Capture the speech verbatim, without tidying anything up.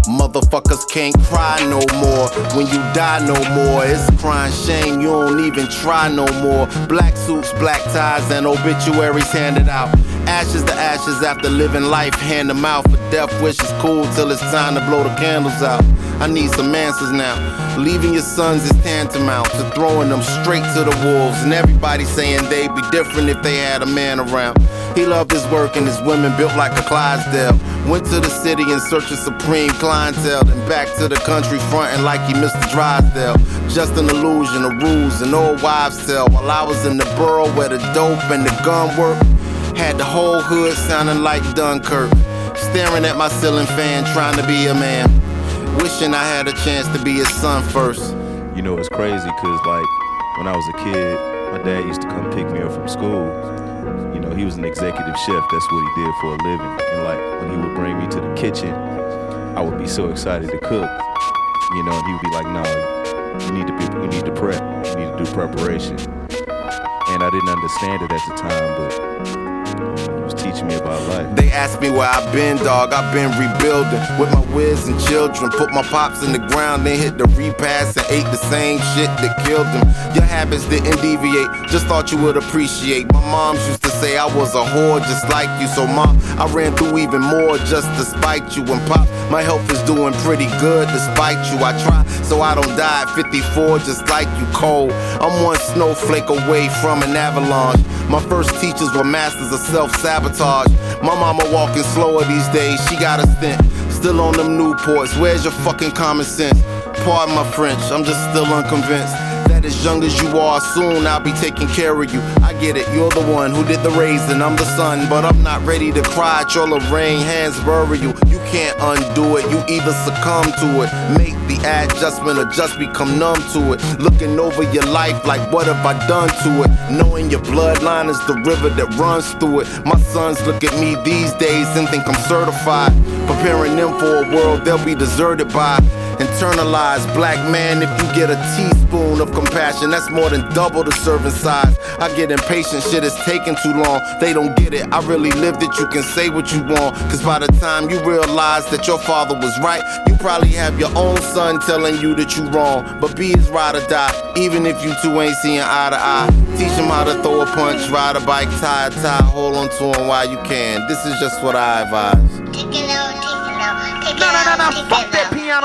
Motherfuckers can't cry no more. When you die no more, it's a crying shame you don't even try no more. Black suits, black ties, and obituaries handed out. Ashes to ashes after living life, hand them out. For death wishes cool till it's time to blow the candles out. I need some answers now. Leaving your sons is tantamount to throwing them straight to the wolves. And everybody saying they'd be different if they had a man around. He loved his work and his women built like a Clydesdale. Went to the city in search of supreme clientele. Then back to the country frontin' like he Mister Drysdale. Just an illusion of rules and old wives' tale. While I was in the borough where the dope and the gun work, had the whole hood sounding like Dunkirk. Staring at my ceiling fan, trying to be a man. Wishing I had a chance to be his son first. You know, it's crazy because, like, when I was a kid, my dad used to come pick me up from school. You know, he was an executive chef. That's what he did for a living. And, like, when he would bring me to the kitchen, I would be so excited to cook. You know, and he would be like, no, you need to be, you need to prep. You need to do preparation. And I didn't understand it at the time, but he was teaching me about life. They asked me where I've been, dog. I've been rebuilding with my whiz and children. Put my pops in the ground, then hit the repass and ate the same shit that killed them. Your habits didn't deviate, just thought you would appreciate. My moms used to say I was a whore just like you. So mom, I ran through even more just to spite you. And pop, my health is doing pretty good despite you. I try so I don't die at fifty-four just like you, cold. I'm one snowflake away from an avalanche. My first teachers were masters of self-sabotage. My mama walking slower these days, she got a stint. Still on them Newports, where's your fucking common sense? Pardon my French, I'm just still unconvinced that as young as you are, soon I'll be taking care of you. I get it, you're the one who did the raising, I'm the son, but I'm not ready to cry at your Lorraine hands bury you. You can't undo it, you either succumb to it, make the adjustment or just become numb to it. Looking over your life like what have I done to it? Knowing your bloodline is the river that runs through it. My sons look at me these days and think I'm certified, preparing them for a world they'll be deserted by. Internalized black man, if you get a teaspoon of compassion, that's more than double the serving size. I get impatient, shit is taking too long. They don't get it, I really lived it, you can say what you want. Cause by the time you realize that your father was right, you probably have your own son telling you that you wrong. But be his ride or die, even if you two ain't seeing eye to eye. Teach him how to throw a punch, ride a bike, tie a tie, hold on to him while you can. This is just what I advise. Take it out, take it out, take it out, take it out.